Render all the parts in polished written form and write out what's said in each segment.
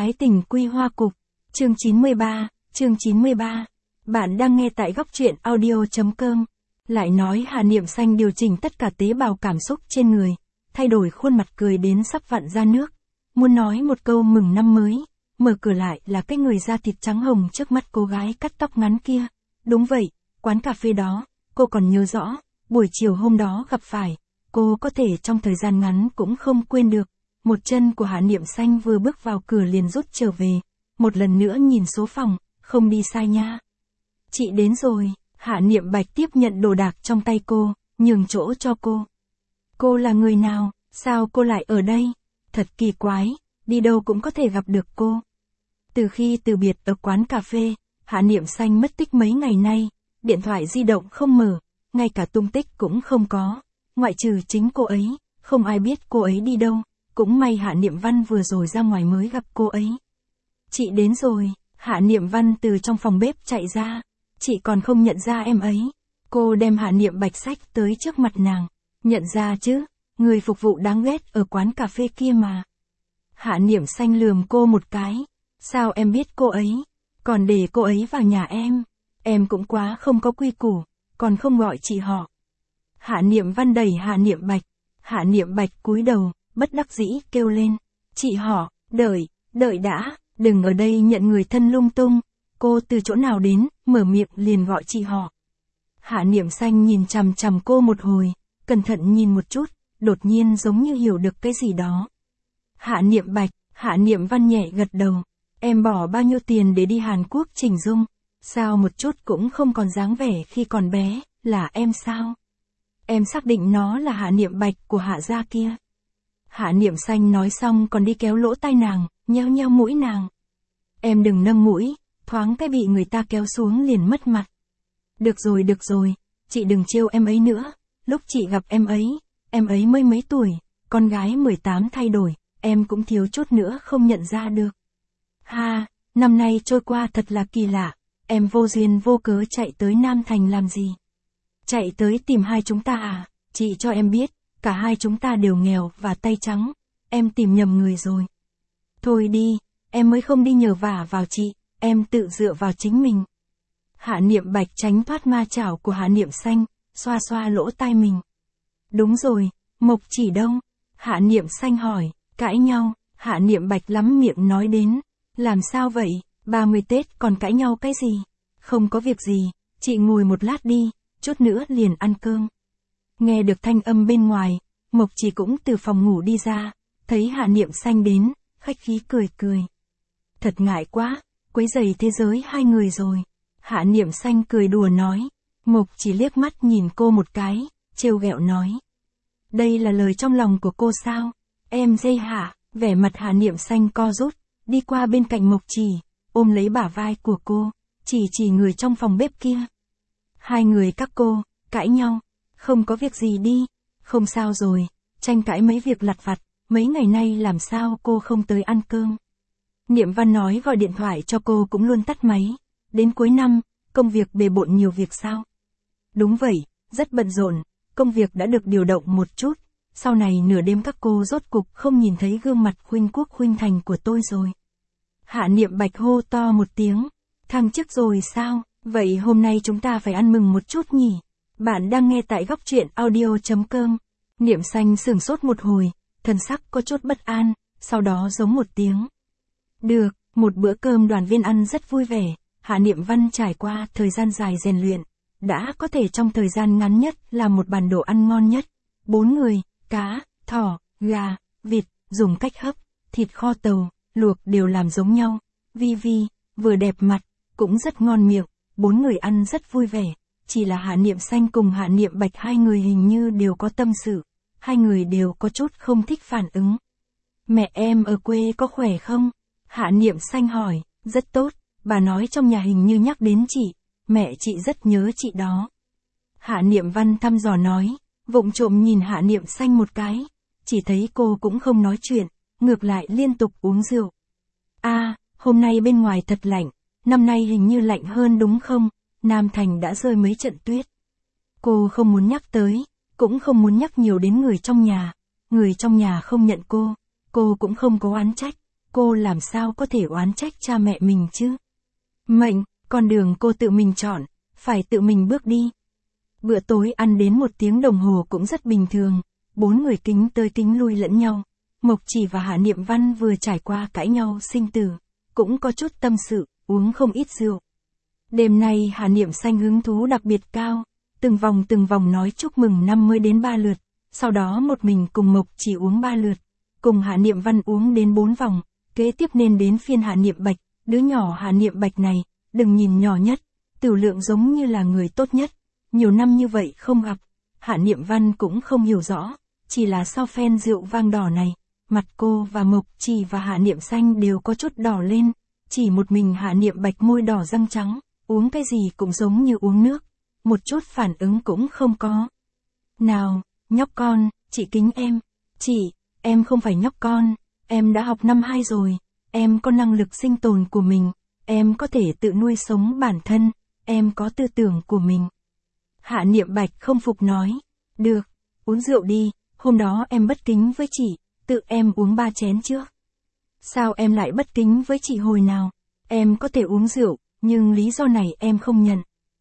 Ái tình quy hoa cục. Chương 93. Bạn đang nghe tại góc truyện audio.com. Lại nói Hà Niệm Xanh điều chỉnh tất cả tế bào cảm xúc trên người, thay đổi khuôn mặt cười đến sắp vặn ra nước. Muốn nói một câu mừng năm mới, mở cửa lại là cái người da thịt trắng hồng trước mắt cô gái cắt tóc ngắn kia. Đúng vậy, quán cà phê đó, cô còn nhớ rõ, buổi chiều hôm đó gặp phải, cô có thể trong thời gian ngắn cũng không quên được. Một chân của Hà Niệm Xanh vừa bước vào cửa liền rút trở về, một lần nữa nhìn số phòng, không đi sai nha. Chị đến rồi, Hạ Niệm Bạch tiếp nhận đồ đạc trong tay cô, nhường chỗ cho cô. Cô là người nào, sao cô lại ở đây? Thật kỳ quái, đi đâu cũng có thể gặp được cô. Từ khi từ biệt ở quán cà phê, Hạ Niệm Xanh mất tích mấy ngày nay, điện thoại di động không mở, ngay cả tung tích cũng không có, ngoại trừ chính cô ấy, không ai biết cô ấy đi đâu. Cũng may Hạ Niệm Văn vừa rồi ra ngoài mới gặp cô ấy. Chị đến rồi, Hạ Niệm Văn từ trong phòng bếp chạy ra. Chị còn không nhận ra em ấy. Cô đem Hạ Niệm Bạch xách tới trước mặt nàng. Nhận ra chứ, người phục vụ đáng ghét ở quán cà phê kia mà. Hạ Niệm Xanh lườm cô một cái. Sao em biết cô ấy? Còn để cô ấy vào nhà em. Em cũng quá không có quy củ, còn không gọi chị họ. Hạ Niệm Văn đẩy Hạ Niệm Bạch. Hạ Niệm Bạch cúi đầu, bất đắc dĩ kêu lên. Chị họ, đợi đã, đừng ở đây nhận người thân lung tung. Cô từ chỗ nào đến, mở miệng liền gọi chị họ. Hạ Niệm Xanh nhìn chằm chằm cô một hồi, cẩn thận nhìn một chút, đột nhiên giống như hiểu được cái gì đó. Hạ Niệm Bạch, Hạ Niệm Văn nhẹ gật đầu. Em bỏ bao nhiêu tiền để đi Hàn Quốc chỉnh dung? Sao một chút cũng không còn dáng vẻ khi còn bé, là em sao? Em xác định nó là Hạ Niệm Bạch của Hạ gia kia. Hạ Niệm Xanh nói xong còn đi kéo lỗ tai nàng, nheo nheo mũi nàng. Em đừng nâng mũi, thoáng cái bị người ta kéo xuống liền mất mặt. Được rồi, chị đừng trêu em ấy nữa, lúc chị gặp em ấy mới mấy tuổi, con gái 18 thay đổi, em cũng thiếu chút nữa không nhận ra được. Ha, năm nay trôi qua thật là kỳ lạ, em vô duyên vô cớ chạy tới Nam Thành làm gì? Chạy tới tìm hai chúng ta à? Chị cho em biết. Cả hai chúng ta đều nghèo và tay trắng, em tìm nhầm người rồi. Thôi đi, em mới không đi nhờ vả vào chị, em tự dựa vào chính mình. Hạ Niệm Bạch tránh thoát ma chảo của Hạ Niệm Xanh, xoa xoa lỗ tai mình. Đúng rồi, Mộc Chỉ đâu? Hạ Niệm Xanh hỏi, cãi nhau, Hạ Niệm Bạch lắm miệng nói đến. Làm sao vậy, 30 Tết còn cãi nhau cái gì? Không có việc gì, chị ngồi một lát đi, chút nữa liền ăn cơm. Nghe được thanh âm bên ngoài, Mộc Chỉ cũng từ phòng ngủ đi ra, thấy Hạ Niệm Xanh đến, khách khí cười. Thật ngại quá, quấy rầy thế giới hai người rồi. Hạ Niệm Xanh cười đùa nói. Mộc Chỉ liếc mắt nhìn cô một cái, trêu ghẹo nói. Đây là lời trong lòng của cô sao? Em dây hả? Vẻ mặt Hạ Niệm Xanh co rút, đi qua bên cạnh Mộc Chỉ, ôm lấy bả vai của cô, chỉ người trong phòng bếp kia. Hai người các cô, cãi nhau. Không có việc gì đi, không sao rồi, tranh cãi mấy việc lặt vặt, mấy ngày nay làm sao cô không tới ăn cơm. Niệm Văn nói gọi điện thoại cho cô cũng luôn tắt máy, đến cuối năm, công việc bề bộn nhiều việc sao? Đúng vậy, rất bận rộn, công việc đã được điều động một chút, sau này nửa đêm các cô rốt cục không nhìn thấy gương mặt khuynh quốc khuynh thành của tôi rồi. Hạ Niệm Bạch hô to một tiếng, thăng chức rồi sao, vậy hôm nay chúng ta phải ăn mừng một chút nhỉ? Bạn đang nghe tại góc truyện audio.com. Niệm Xanh sửng sốt một hồi, thần sắc có chút bất an, sau đó giống một tiếng. Được, một bữa cơm đoàn viên ăn rất vui vẻ, Hạ Niệm Văn trải qua thời gian dài rèn luyện, đã có thể trong thời gian ngắn nhất làm một bàn đồ ăn ngon nhất. 4 người, cá, thỏ, gà, vịt, dùng cách hấp, thịt kho tàu, luộc đều làm giống nhau. Vi, vừa đẹp mặt, cũng rất ngon miệng, 4 người ăn rất vui vẻ. Chỉ là Hạ Niệm Xanh cùng Hạ Niệm Bạch hai người hình như đều có tâm sự, hai người đều có chút không thích phản ứng. Mẹ em ở quê có khỏe không? Hạ Niệm Xanh hỏi, rất tốt, bà nói trong nhà hình như nhắc đến chị, mẹ chị rất nhớ chị đó. Hạ Niệm Văn thăm dò nói, vụng trộm nhìn Hạ Niệm Xanh một cái, chỉ thấy cô cũng không nói chuyện, ngược lại liên tục uống rượu. Hôm nay bên ngoài thật lạnh, năm nay hình như lạnh hơn đúng không? Nam Thành đã rơi mấy trận tuyết. Cô không muốn nhắc tới, cũng không muốn nhắc nhiều đến người trong nhà không nhận cô cũng không có oán trách, cô làm sao có thể oán trách cha mẹ mình chứ? Mệnh, con đường cô tự mình chọn, phải tự mình bước đi. Bữa tối ăn đến 1 tiếng đồng hồ cũng rất bình thường, 4 người kính tới kính lui lẫn nhau. Mộc Chỉ và Hạ Niệm Văn vừa trải qua cãi nhau sinh tử, cũng có chút tâm sự, uống không ít rượu. Đêm nay Hạ Niệm Xanh hứng thú đặc biệt cao, từng vòng nói chúc mừng 50 đến 3 lượt, sau đó một mình cùng Mộc Chỉ uống 3 lượt, cùng Hạ Niệm Văn uống đến 4 vòng, kế tiếp nên đến phiên Hạ Niệm Bạch, đứa nhỏ Hạ Niệm Bạch này, đừng nhìn nhỏ nhất, Tửu Lượng giống như là người tốt nhất, nhiều năm như vậy không gặp, Hạ Niệm Văn cũng không hiểu rõ, chỉ là sau phen rượu vang đỏ này, mặt cô và Mộc Chỉ và Hạ Niệm Xanh đều có chút đỏ lên, chỉ một mình Hạ Niệm Bạch môi đỏ răng trắng, uống cái gì cũng giống như uống nước, một chút phản ứng cũng không có. Nào, nhóc con, chị kính em. Chị, em không phải nhóc con, em đã học năm 2 rồi, em có năng lực sinh tồn của mình, em có thể tự nuôi sống bản thân, em có tư tưởng của mình. Hạ Niệm Bạch không phục nói, được, uống rượu đi, hôm đó em bất kính với chị, tự em uống 3 chén trước. Sao em lại bất kính với chị hồi nào? Em có thể uống rượu, nhưng lý do này em không nhận.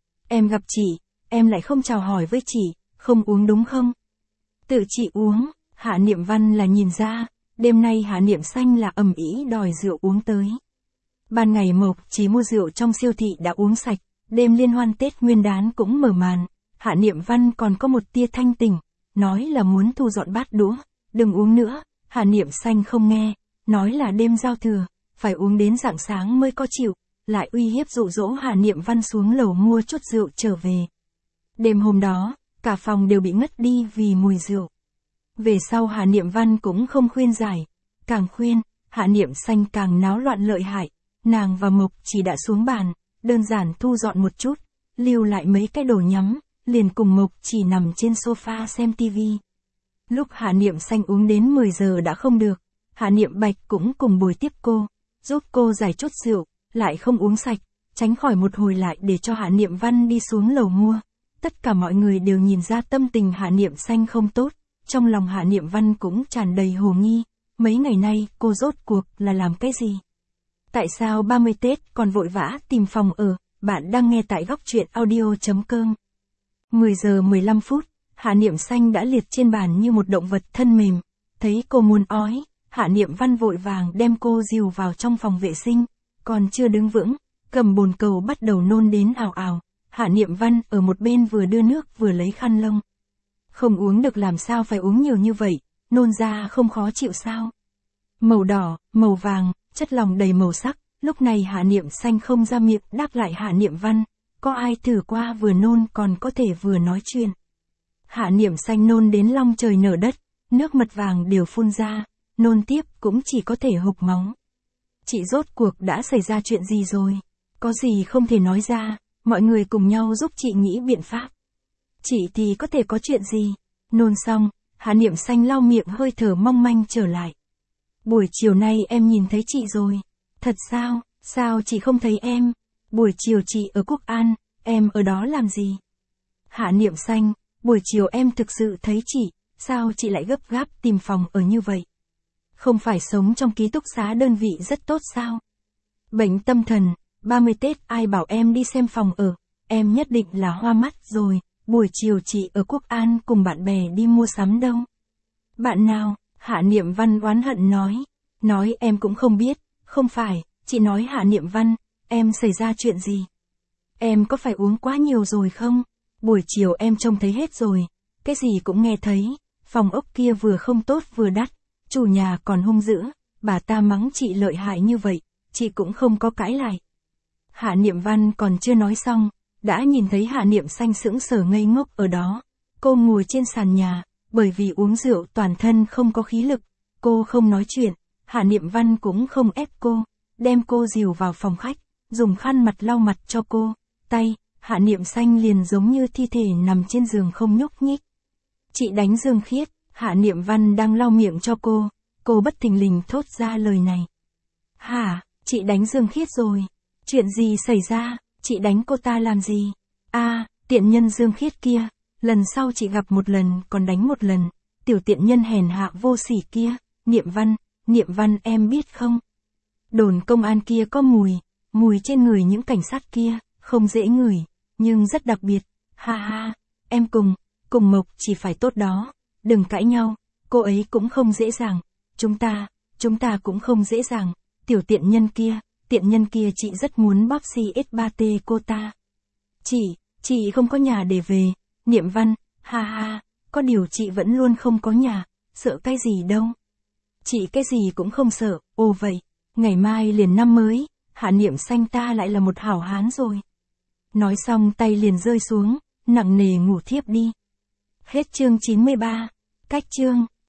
Em gặp chị, em lại không chào hỏi với chị, không uống đúng không? Tự chị uống, Hạ Niệm Văn là nhìn ra, đêm nay Hạ Niệm Xanh là ầm ĩ đòi rượu uống tới. Ban ngày Mộc Chỉ mua rượu trong siêu thị đã uống sạch, đêm liên hoan Tết Nguyên Đán cũng mở màn, Hạ Niệm Văn còn có một tia thanh tỉnh, nói là muốn thu dọn bát đũa, đừng uống nữa, Hạ Niệm Xanh không nghe, nói là đêm giao thừa, phải uống đến rạng sáng mới có chịu, lại uy hiếp dụ dỗ Hạ Niệm Văn xuống lầu mua chút rượu trở về. Đêm hôm đó, cả phòng đều bị ngất đi vì mùi rượu. Về sau Hạ Niệm Văn cũng không khuyên giải, càng khuyên, Hạ Niệm Xanh càng náo loạn lợi hại, nàng và Mộc Chỉ đã xuống bàn, đơn giản thu dọn một chút, lưu lại mấy cái đồ nhắm, liền cùng Mộc Chỉ nằm trên sofa xem tivi. Lúc Hạ Niệm Xanh uống đến 10 giờ đã không được, Hạ Niệm Bạch cũng cùng bồi tiếp cô, giúp cô giải chút rượu, lại không uống sạch, tránh khỏi một hồi lại để cho Hạ Niệm Văn đi xuống lầu mua. Tất cả mọi người đều nhìn ra tâm tình Hạ Niệm Xanh không tốt, trong lòng Hạ Niệm Văn cũng tràn đầy hồ nghi, mấy ngày nay cô rốt cuộc là làm cái gì? Tại sao 30 Tết còn vội vã tìm phòng ở? Bạn đang nghe tại góc truyện audio.com. 10 giờ 15 phút, Hạ Niệm Xanh đã liệt trên bàn như một động vật thân mềm, thấy cô muốn ói, Hạ Niệm Văn vội vàng đem cô dìu vào trong phòng vệ sinh, còn chưa đứng vững, cầm bồn cầu bắt đầu nôn đến ào ào, Hạ Niệm Văn ở một bên vừa đưa nước vừa lấy khăn lông. Không uống được làm sao phải uống nhiều như vậy, nôn ra không khó chịu sao? Màu đỏ, màu vàng, chất lỏng đầy màu sắc, lúc này Hạ Niệm Xanh không ra miệng đáp lại Hạ Niệm Văn, có ai thử qua vừa nôn còn có thể vừa nói chuyện. Hạ Niệm Xanh nôn đến long trời nở đất, nước mật vàng đều phun ra, nôn tiếp cũng chỉ có thể hộc máu. Chị rốt cuộc đã xảy ra chuyện gì rồi? Có gì không thể nói ra, mọi người cùng nhau giúp chị nghĩ biện pháp. Chị thì có thể có chuyện gì? Nôn xong, Hạ Niệm Xanh lau miệng hơi thở mong manh trở lại. Buổi chiều nay em nhìn thấy chị rồi. Thật sao? Sao chị không thấy em? Buổi chiều chị ở Quốc An, em ở đó làm gì? Hạ Niệm Xanh, buổi chiều em thực sự thấy chị, sao chị lại gấp gáp tìm phòng ở như vậy? Không phải sống trong ký túc xá đơn vị rất tốt sao? Bệnh tâm thần, 30 Tết ai bảo em đi xem phòng ở, em nhất định là hoa mắt rồi, buổi chiều chị ở Quốc An cùng bạn bè đi mua sắm đâu. Bạn nào? Hạ Niệm Văn oán hận nói em cũng không biết, không phải, chị nói Hạ Niệm Văn, em xảy ra chuyện gì? Em có phải uống quá nhiều rồi không? Buổi chiều em trông thấy hết rồi, cái gì cũng nghe thấy, phòng ốc kia vừa không tốt vừa đắt, chủ nhà còn hung dữ, bà ta mắng chị lợi hại như vậy, chị cũng không có cãi lại. Hạ Niệm Văn còn chưa nói xong, đã nhìn thấy Hạ Niệm Xanh sững sờ ngây ngốc ở đó. Cô ngồi trên sàn nhà, bởi vì uống rượu toàn thân không có khí lực, cô không nói chuyện, Hạ Niệm Văn cũng không ép cô, đem cô dìu vào phòng khách, dùng khăn mặt lau mặt cho cô, tay, Hạ Niệm Xanh liền giống như thi thể nằm trên giường không nhúc nhích. Chị đánh Dương Khiết, Hạ Niệm Văn đang lau miệng cho cô bất thình lình thốt ra lời này. Hả, chị đánh Dương Khiết rồi, chuyện gì xảy ra, chị đánh cô ta làm gì? Tiện nhân Dương Khiết kia, lần sau chị gặp một lần còn đánh một lần, tiểu tiện nhân hèn hạ vô sỉ kia, Niệm Văn em biết không, Đồn công an kia có mùi trên người những cảnh sát kia, không dễ ngửi, nhưng rất đặc biệt, ha ha, em cùng Mộc chỉ phải tốt đó, đừng cãi nhau, cô ấy cũng không dễ dàng, chúng ta cũng không dễ dàng, tiểu tiện nhân kia chị rất muốn bóp CS3T cô ta. Chị không có nhà để về, Niệm Văn, ha ha, có điều chị vẫn luôn không có nhà, sợ cái gì đâu. Chị cái gì cũng không sợ, ồ vậy, ngày mai liền năm mới, Hạ Niệm Xanh ta lại là một hảo hán rồi. Nói xong tay liền rơi xuống, nặng nề ngủ thiếp đi. Hết chương 93, cách chương.